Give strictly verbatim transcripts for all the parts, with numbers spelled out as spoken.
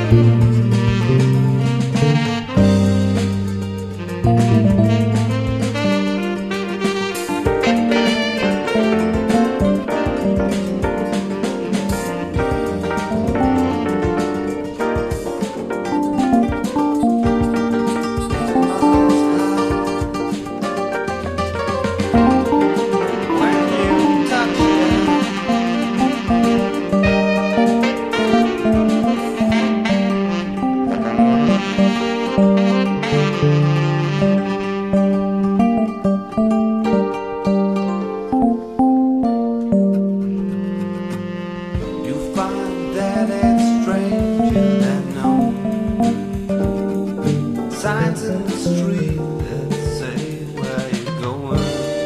Signs in the street that say where you're going.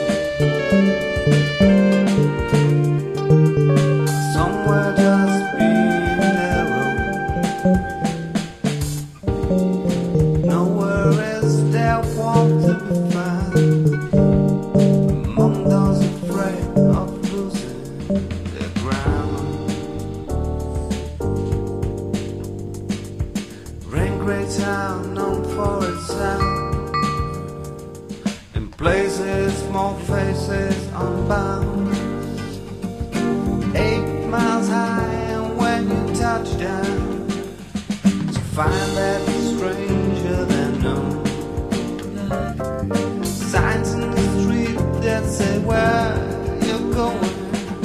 Somewhere just being their own. Nowhere is there warmth to be found among those afraid of losing their ground. Rain great town known for its sound. In places, small faces unbound. Eight miles high, and when you touch down, you find that you're stranger than known. Signs in the street that say where you're going,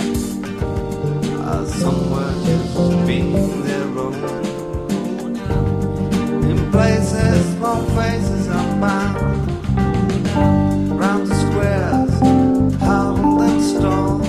are somewhere just being their own. Places, small faces unbound. Round the squares, huddled and stalled.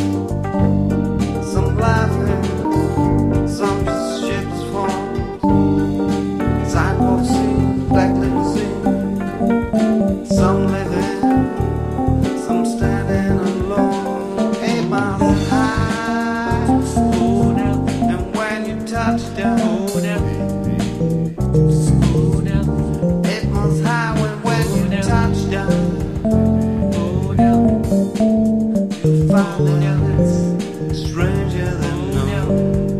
Some laughing, some just ships fall. Sidewalks seen, black limousine. Some living, some standing alone. Eight miles high, and when you touch down, stranger than known.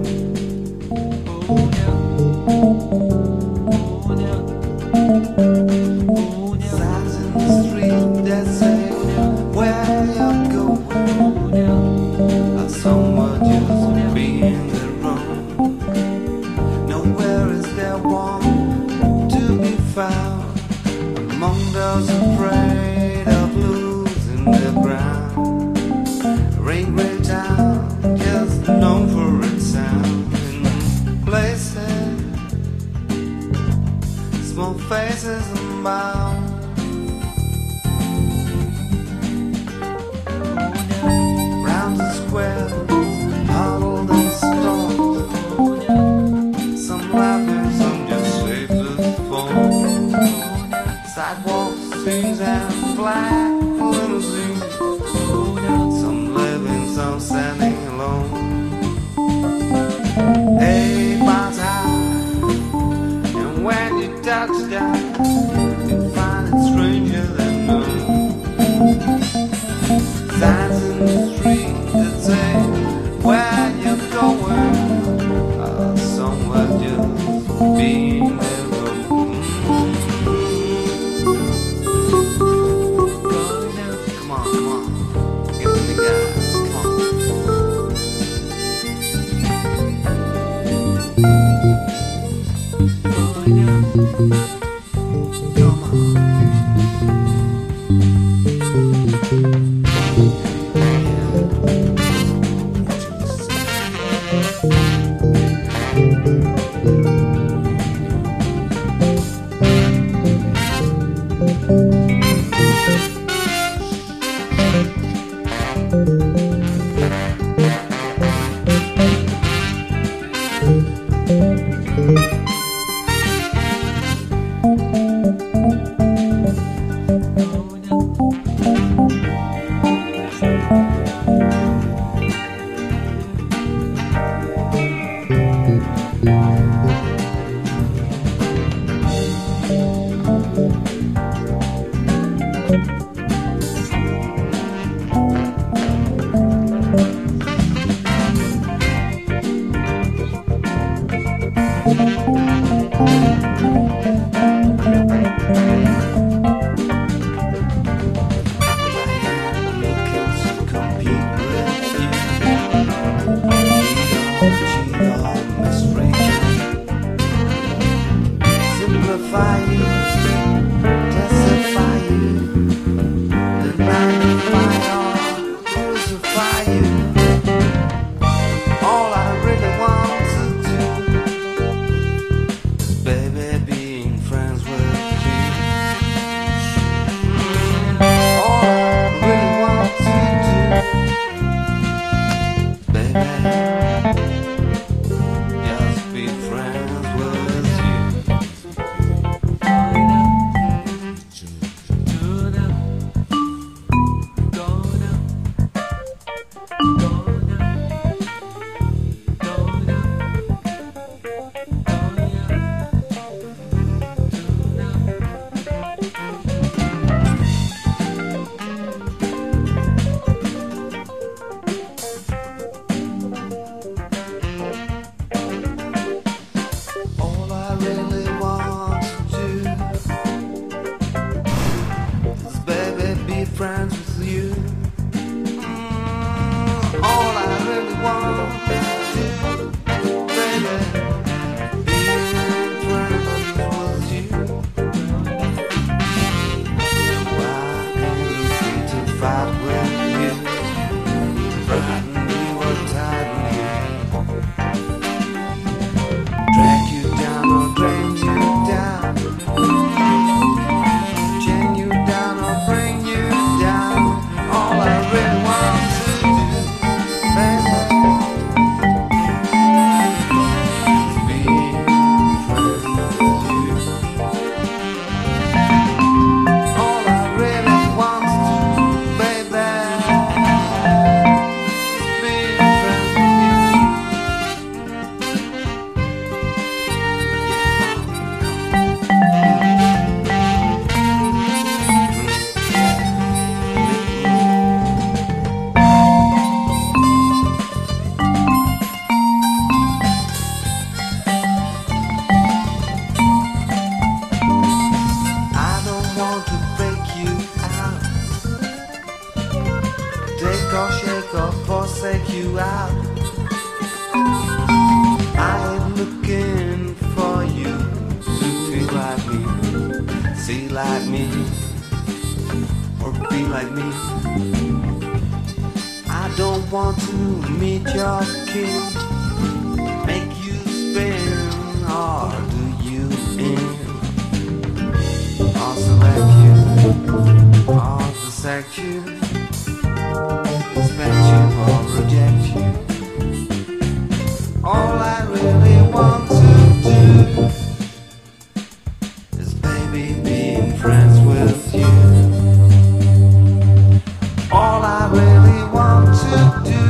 Signs in the street that say where you're going, are somewhere just being their own. Nowhere is there warmth to be found among those afraid of losing their ground. Rain great town, just known for its sound. In places, small faces unbound. Round the square, huddled and stalled. Some laughing, some just shapeless forms. Sidewalks, scenes and black limousines. Some some standing alone. Eight miles high, and when you touch down, you find it stranger than known. Signs in the street that say where you're going, are somewhere just being their own. Come on, come on, give me the guys. Bye. you out. I'm looking for you to feel like me, see like me, or be like me. I don't want to meet your king, make you spin or do you in, or select you, or dissect you, respect you or reject you. All I really want to do is baby being friends with you. All I really want to do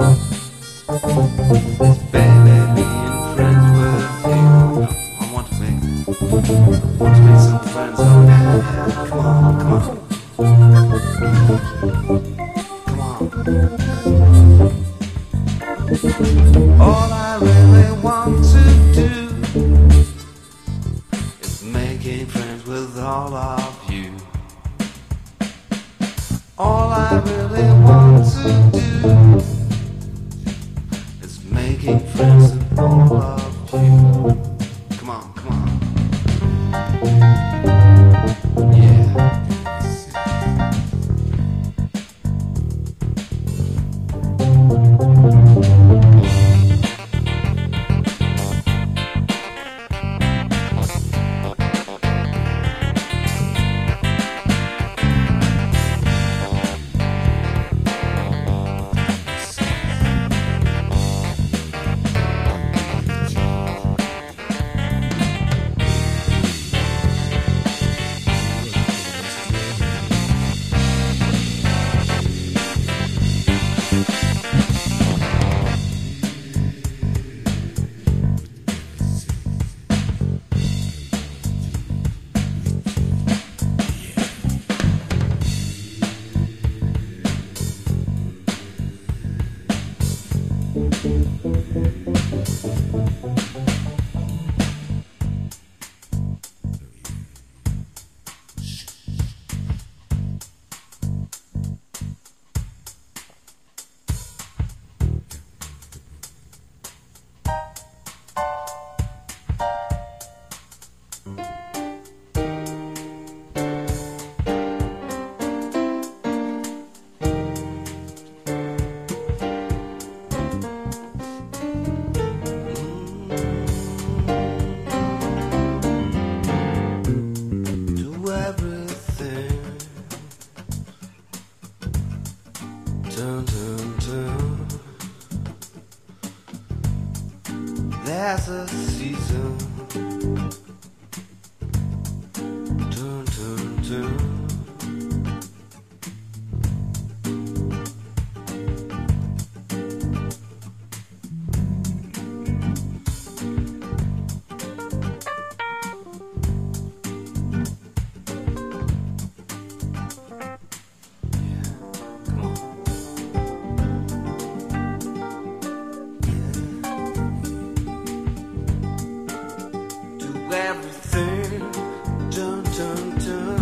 is baby being friends with you. I want to make, I want to make some friends. Oh yeah, come on, come on. All I really want to do is making friends with all of you. All I really want to do is making friends with all of you. Come on, come on. Yeah. Turn, turn, turn. There's a season. Turn, turn, turn. Everything, turn, turn,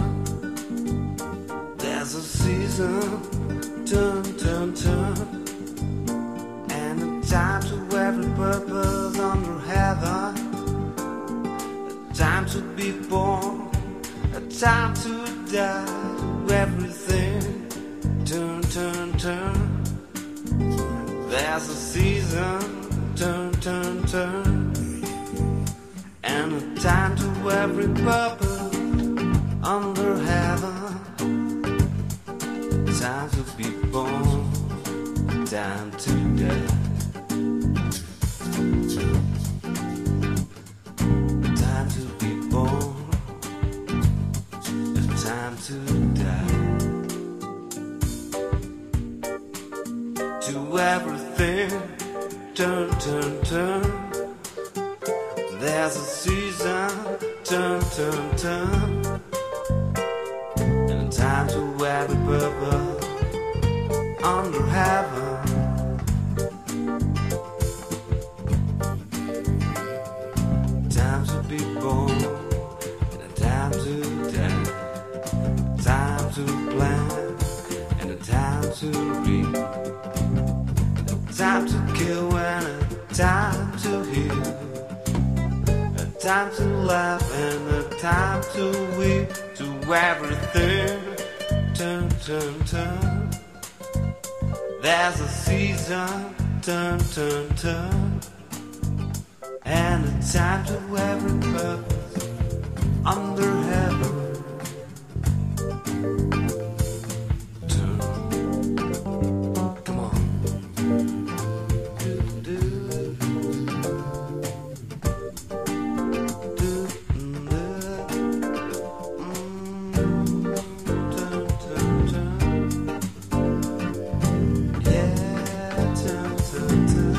turn. There's a season, turn, turn, turn. And a time to every purpose under heaven. A time to be born, a time to die. To everything, turn, turn, turn. There's a season, turn, turn, turn. And a time to every purpose under heaven. Time to be born, time to die. Time to be born, time to die. To everything, turn, turn, turn. There's a season, turn, turn, turn. And a time to every purpose under heaven. Time to be born, and a time to die. Time to plan, and a time to reap. time to laugh and a time to weep, to everything. Turn, turn, turn. There's a season. Turn, turn, turn. And a time to every purpose under heaven. Turn. Come on. Do, do. Do, do. Mm. Turn, turn, turn. Yeah, turn, turn, turn.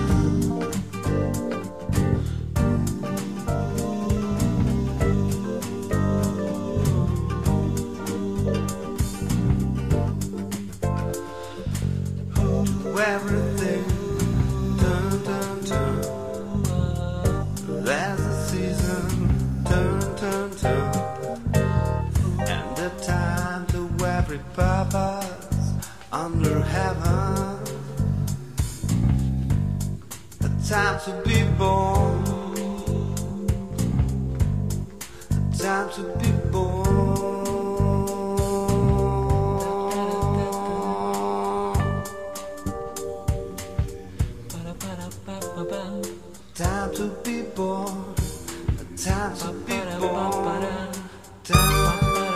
Everything, turn, turn, turn. There's a season, turn, turn, turn. And a time to every purpose under heaven. A time to be born. A time to be born. Time to be born, time to be born, time.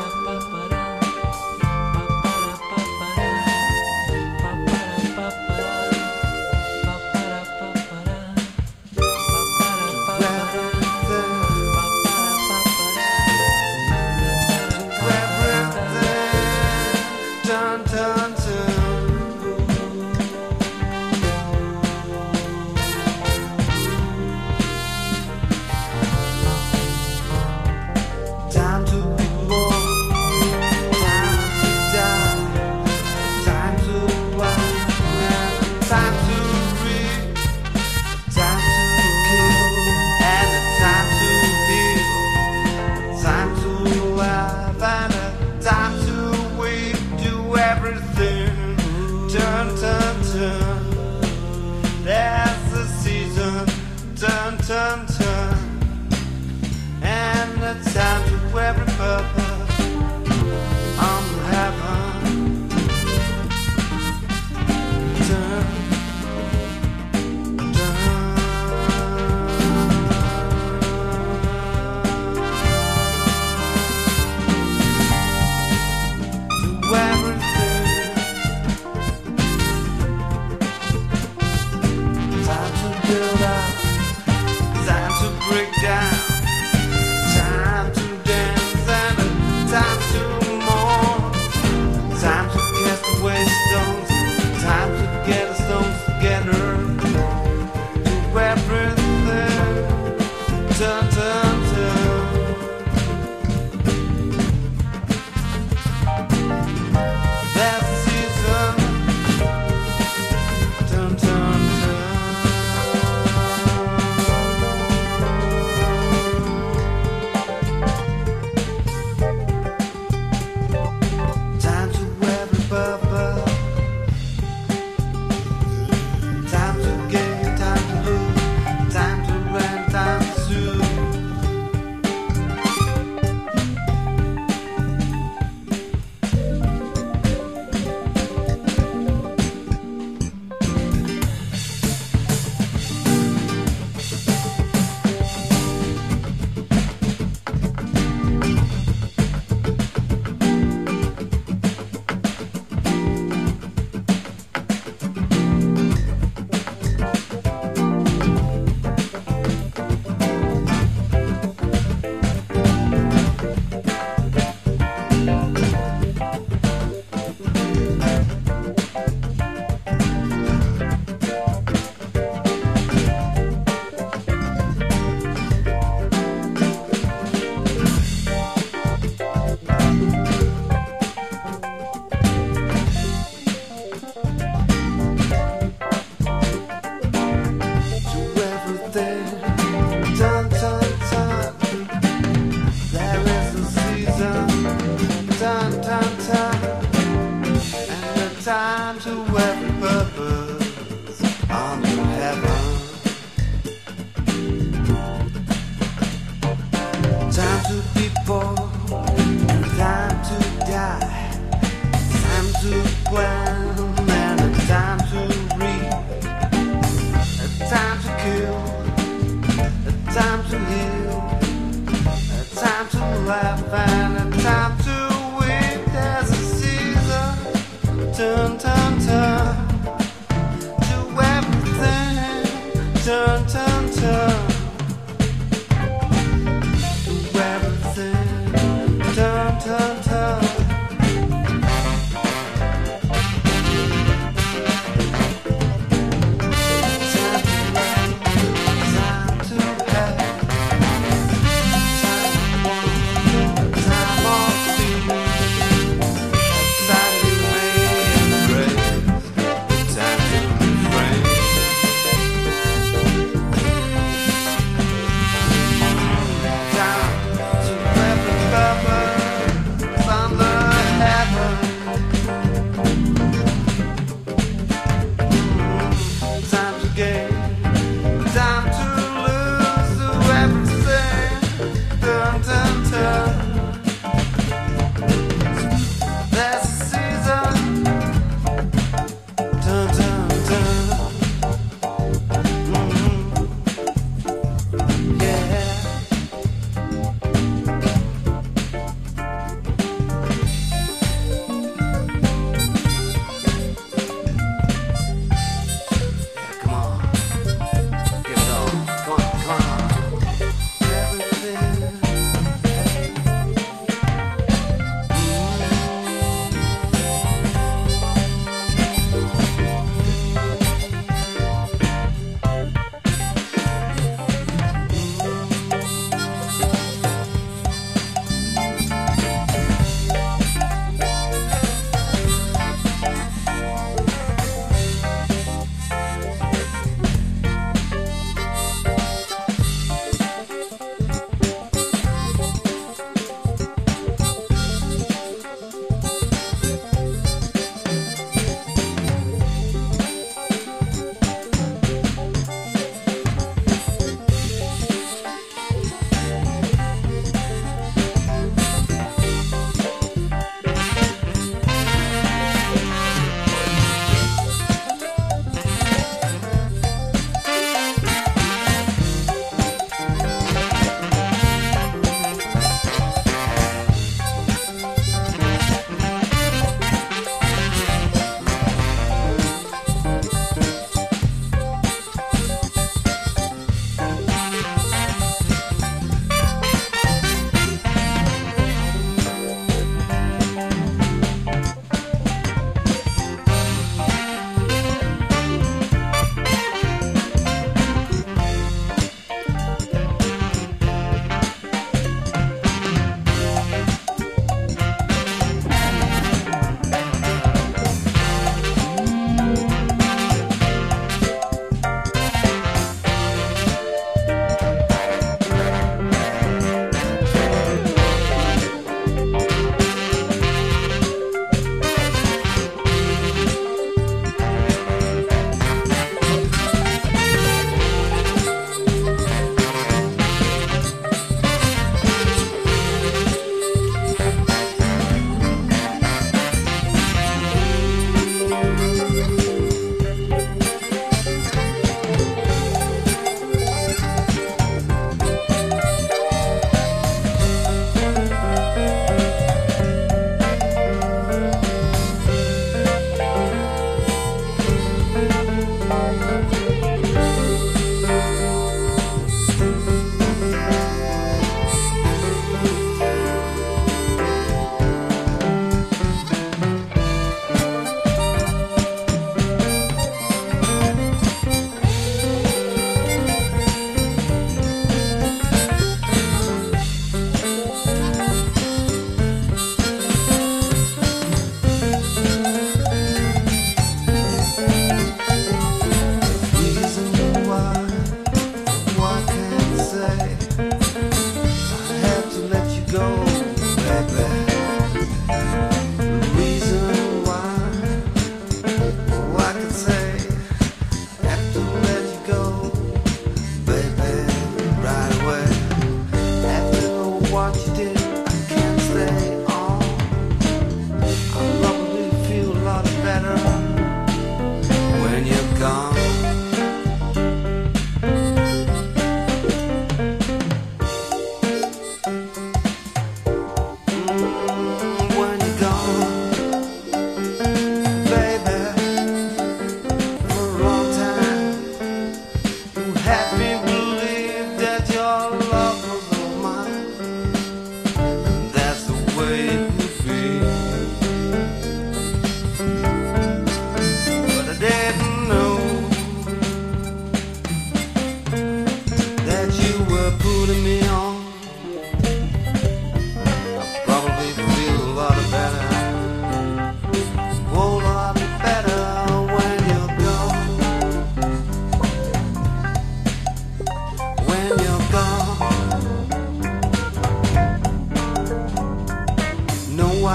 Turn, turn, turn. Time to be born, time to die, time to blind, time to read, time to kill, and a time to heal, time to laugh, and a time to weep, do everything, turn, turn, turn. There's the season, turn, turn, turn. And a time to every purpose under heaven. Turn, turn. To everything. Time to build up, time to break down. Time to dance and a time to mourn. Time to cast away stones. Time to get the stones together. To everything. Turn, turn, turn. There's a season. Turn, turn, turn. Time to every purpose. Time to gain, time to lose. Time to rent, time to sue. laugh and a time to weep. There's a season, turn, turn, turn, to everything, turn, turn, turn, to everything, turn, turn, turn. Time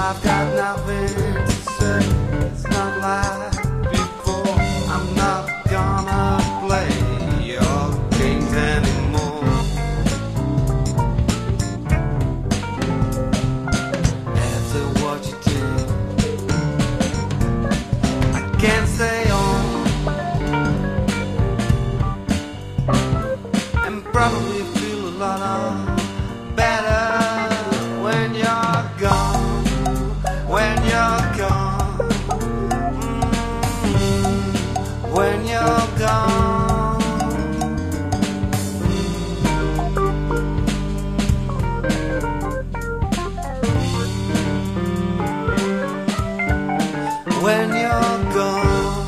I've got nothing to say. It's not like before. I'm not gonna play your games anymore. After what you did, I can't stay on, and probably feel a lot of better when you're gone. When you're gone, mm, when you're gone, when you're gone.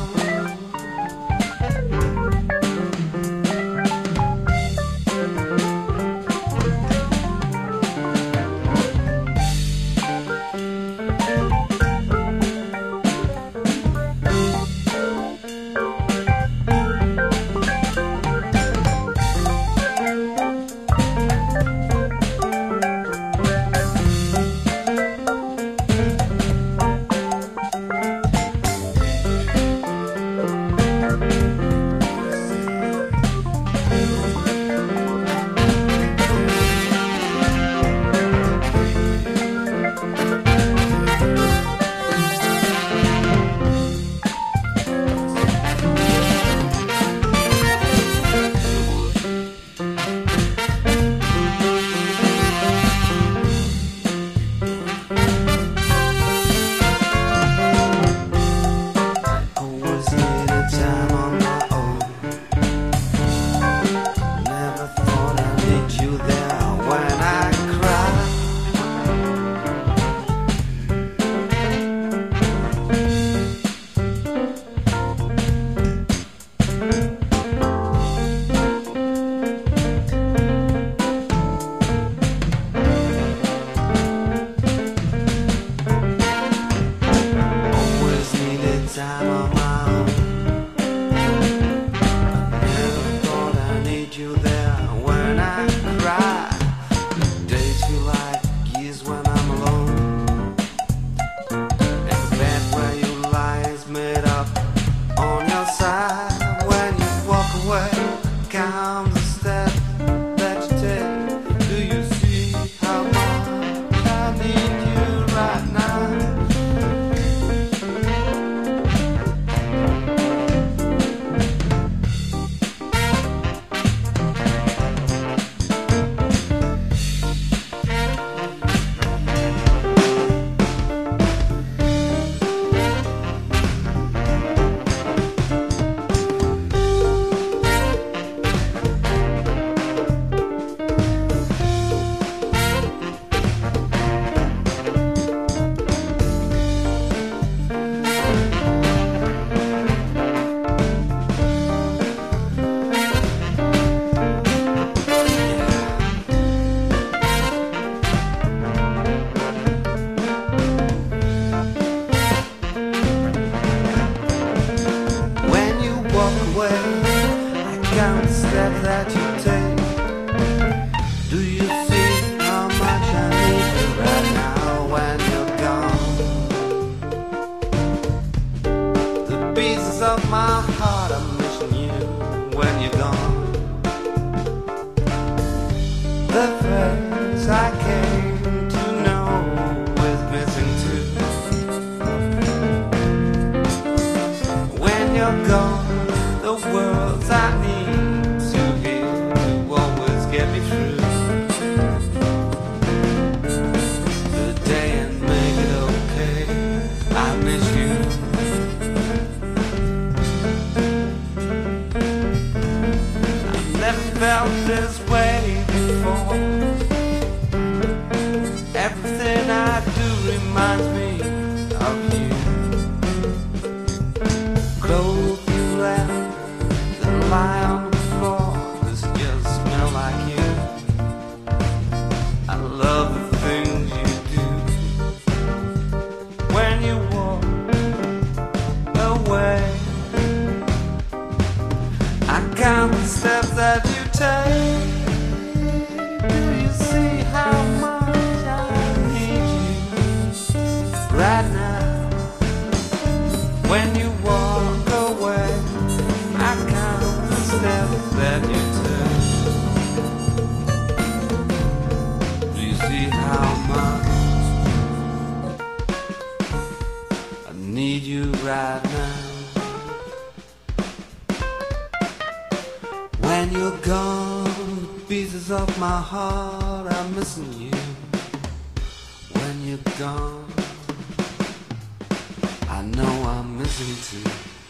Time on my own. I never thought I need you there when I cry. Days feel like years when I'm alone, and the bed where you lie is made up on your side. When you walk away, count the steps that you take. Do you see how much I need you right now? I count the steps that you take. Do you see how much I need you right now when you're gone? The pieces of my heart are missing you when you're gone. The face I came to know is missing too. When you're gone, the words I need to hear to always get me through the day and make it okay. I miss you. I've never felt this way before. Everything I do reminds me of you. Close lie on the floor, this just smell like you. I love the things you do. When you walk away, I count the steps that you take. Do you see how much I need you? my heart, I'm missing you when you're gone. I know I'm missing too.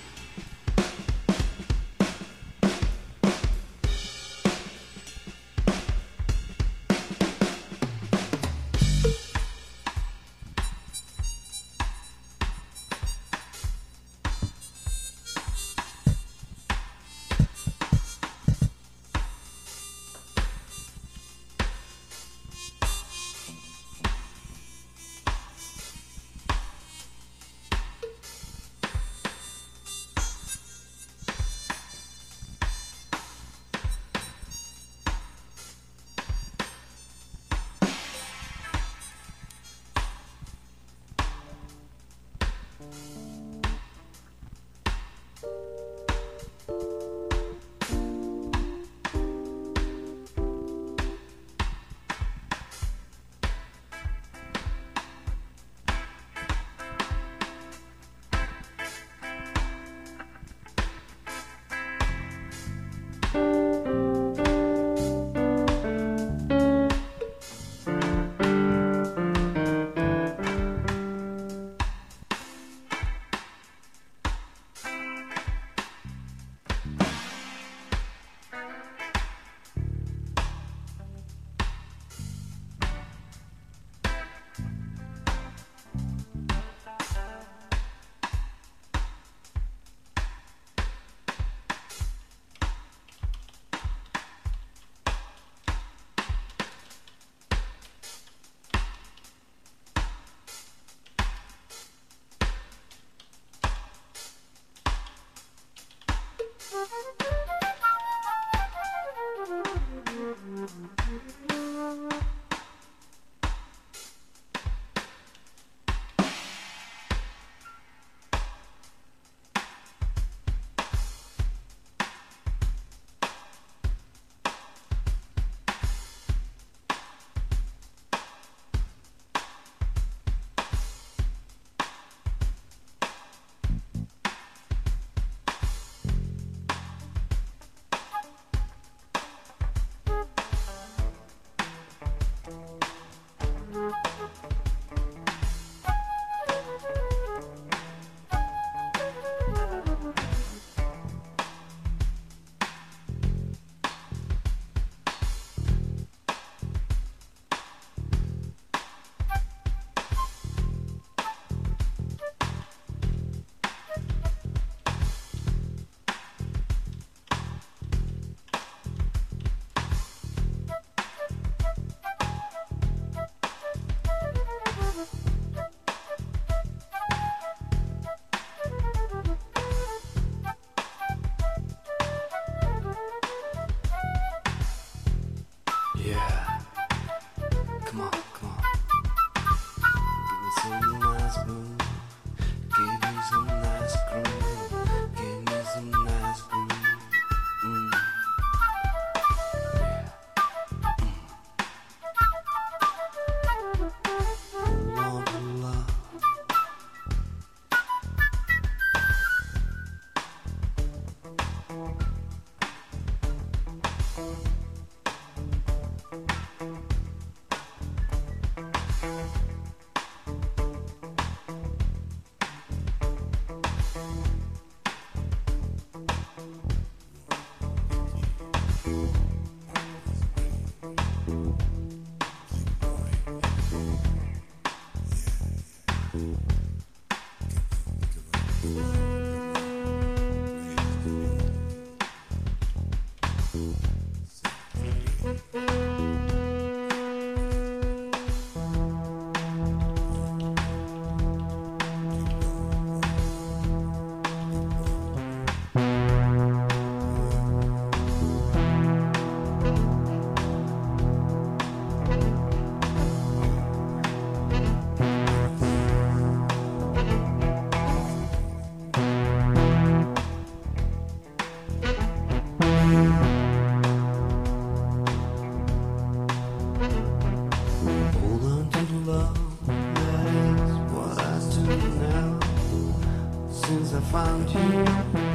found you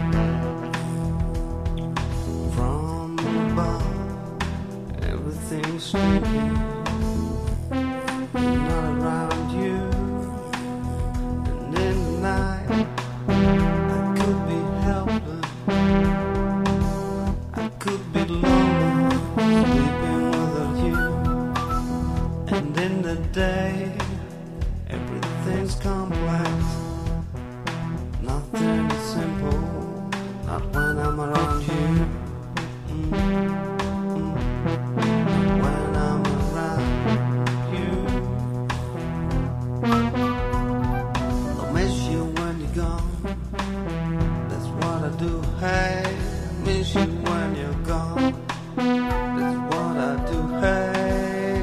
from above. Everything stinking, not around you. And in the night I could be helpless, I could be lonely, sleeping without you. And in the day everything's complex, nothing is simple, not when I'm around you. Mm. When I'm around you, I'll miss you when you're gone. That's what I do. Hey, miss you when you're gone. That's what I do. Hey,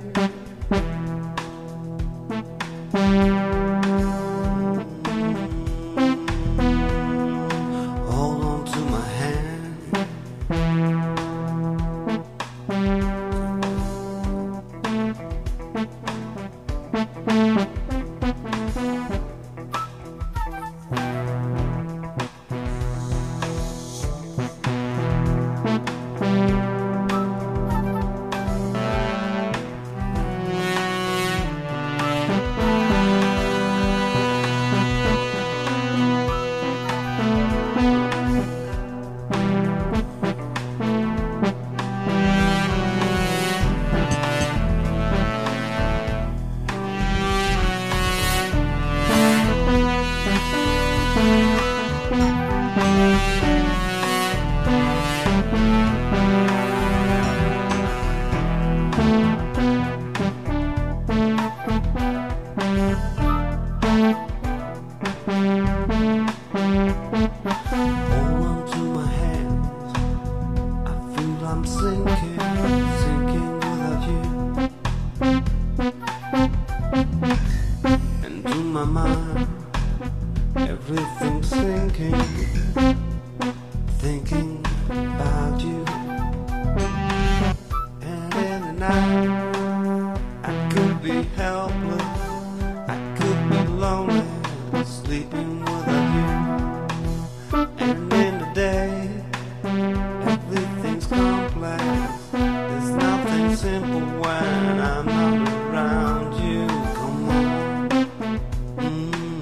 hold on to my hand. Hold on to my hands, I feel I'm sinking, sinking without you. And to my mind, everything's sinking, thinking about you. And in the night, I could be helpless, I could be lonely, sleeping without you. And in the day, everything's complex, there's nothing simple when I'm not around you. Come on. Mm.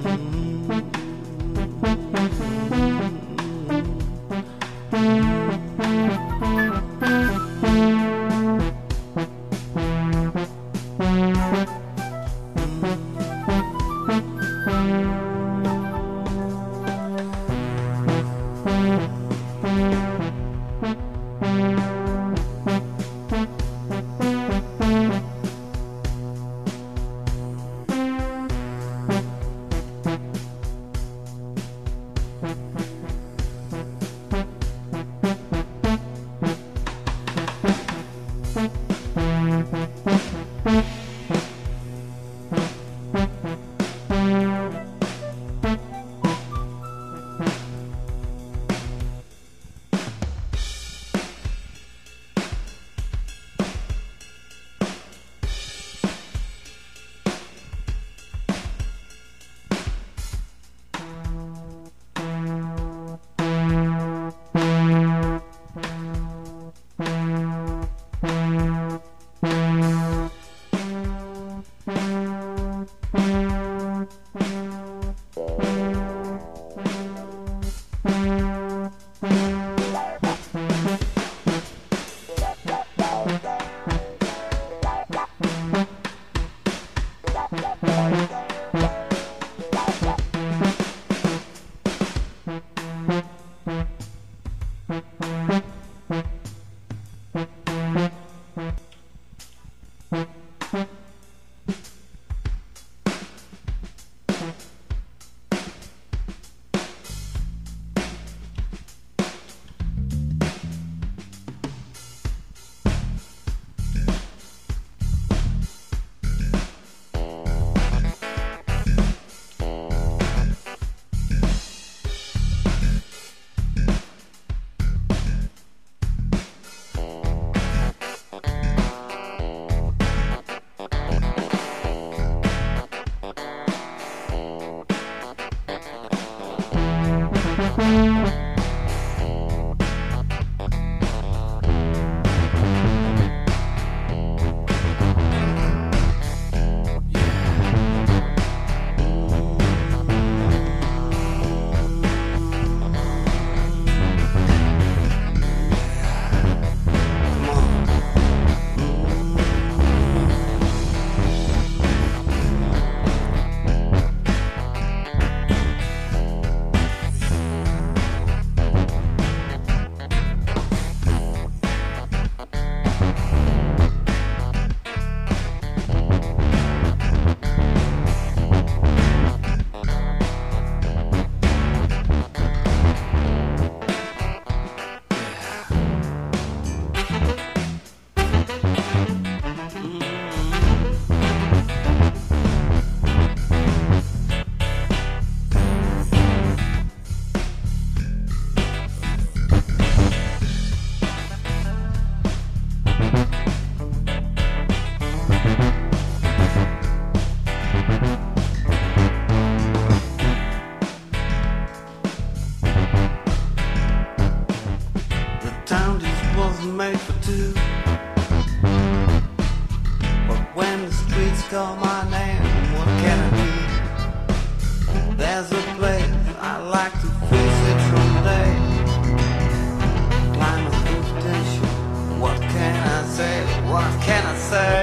the streets call my name, what can I do? There's a place I like to visit someday. Climb a potential. What can I say? What can I say?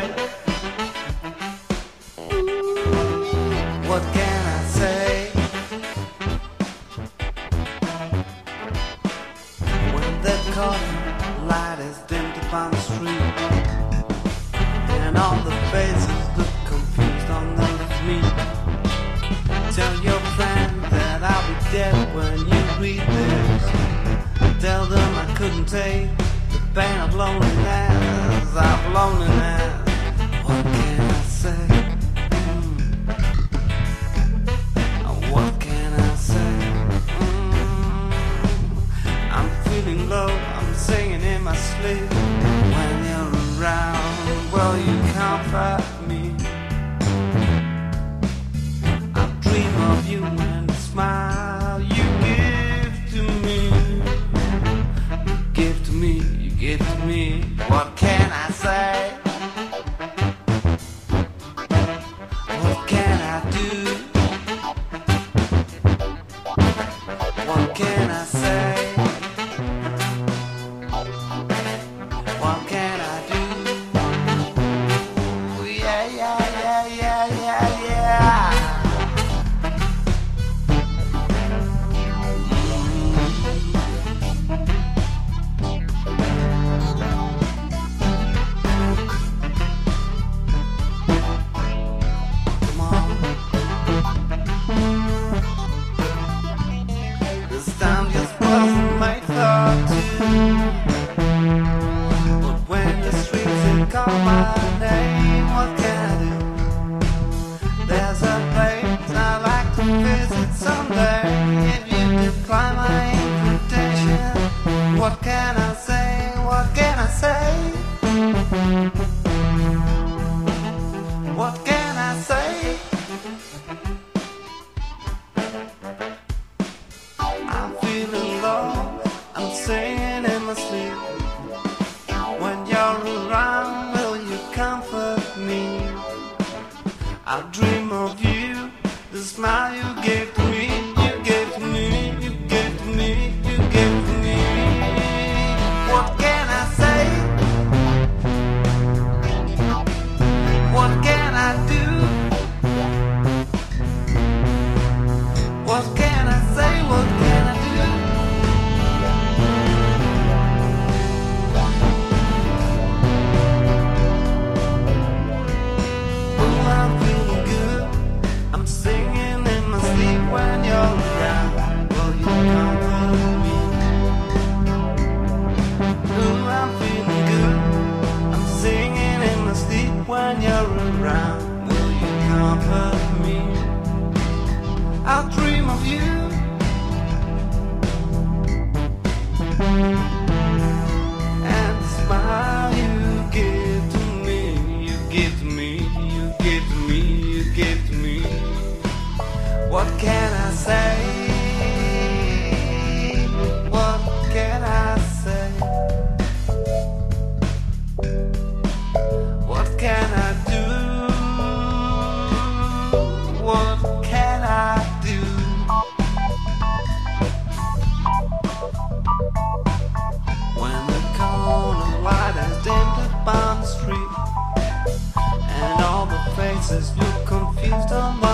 What can I say? When that color light is dimmed upon the street, and all the faces look confused on them of me. Tell your friend that I'll be dead when you read this. Tell them I couldn't take the pain of loneliness, of loneliness. What can I say? Mm. What can I say? Mm. I'm feeling low, I'm singing in my sleep. When you're around, well, you comfort me. I dream of you and the smile you give to me. You give to me, you give to me. What can I say? What can I do? What can I say? What can I do? Yeah, yeah, yeah, yeah, yeah, yeah. Come on. This time just wasn't made for two. But when the streets they call my name, what can I do? There's a place I like to visit someday. If you could climb my invitation, what can I say? What can I say? What can I say? I'm feeling low, I'm singing in my sleep. When you're around, will you comfort me? I dream of you, the smile you gave to me, you gave to me, you gave to me, you gave to me. What can I say? What can I do? What can I say? What can I do? Oh, I'm feeling good. I'm singing in my sleep when you're around. Will you comfort me? Oh, I'm feeling good. I'm singing in my sleep when you're around. Will you comfort me? I'll dream of you. And the smile you give to me, you give to me, you give to me, you give to me. What can I say? What can I say? What can I do? What can I do? When the corner light is dimmed upon the street, and all the faces look confused on my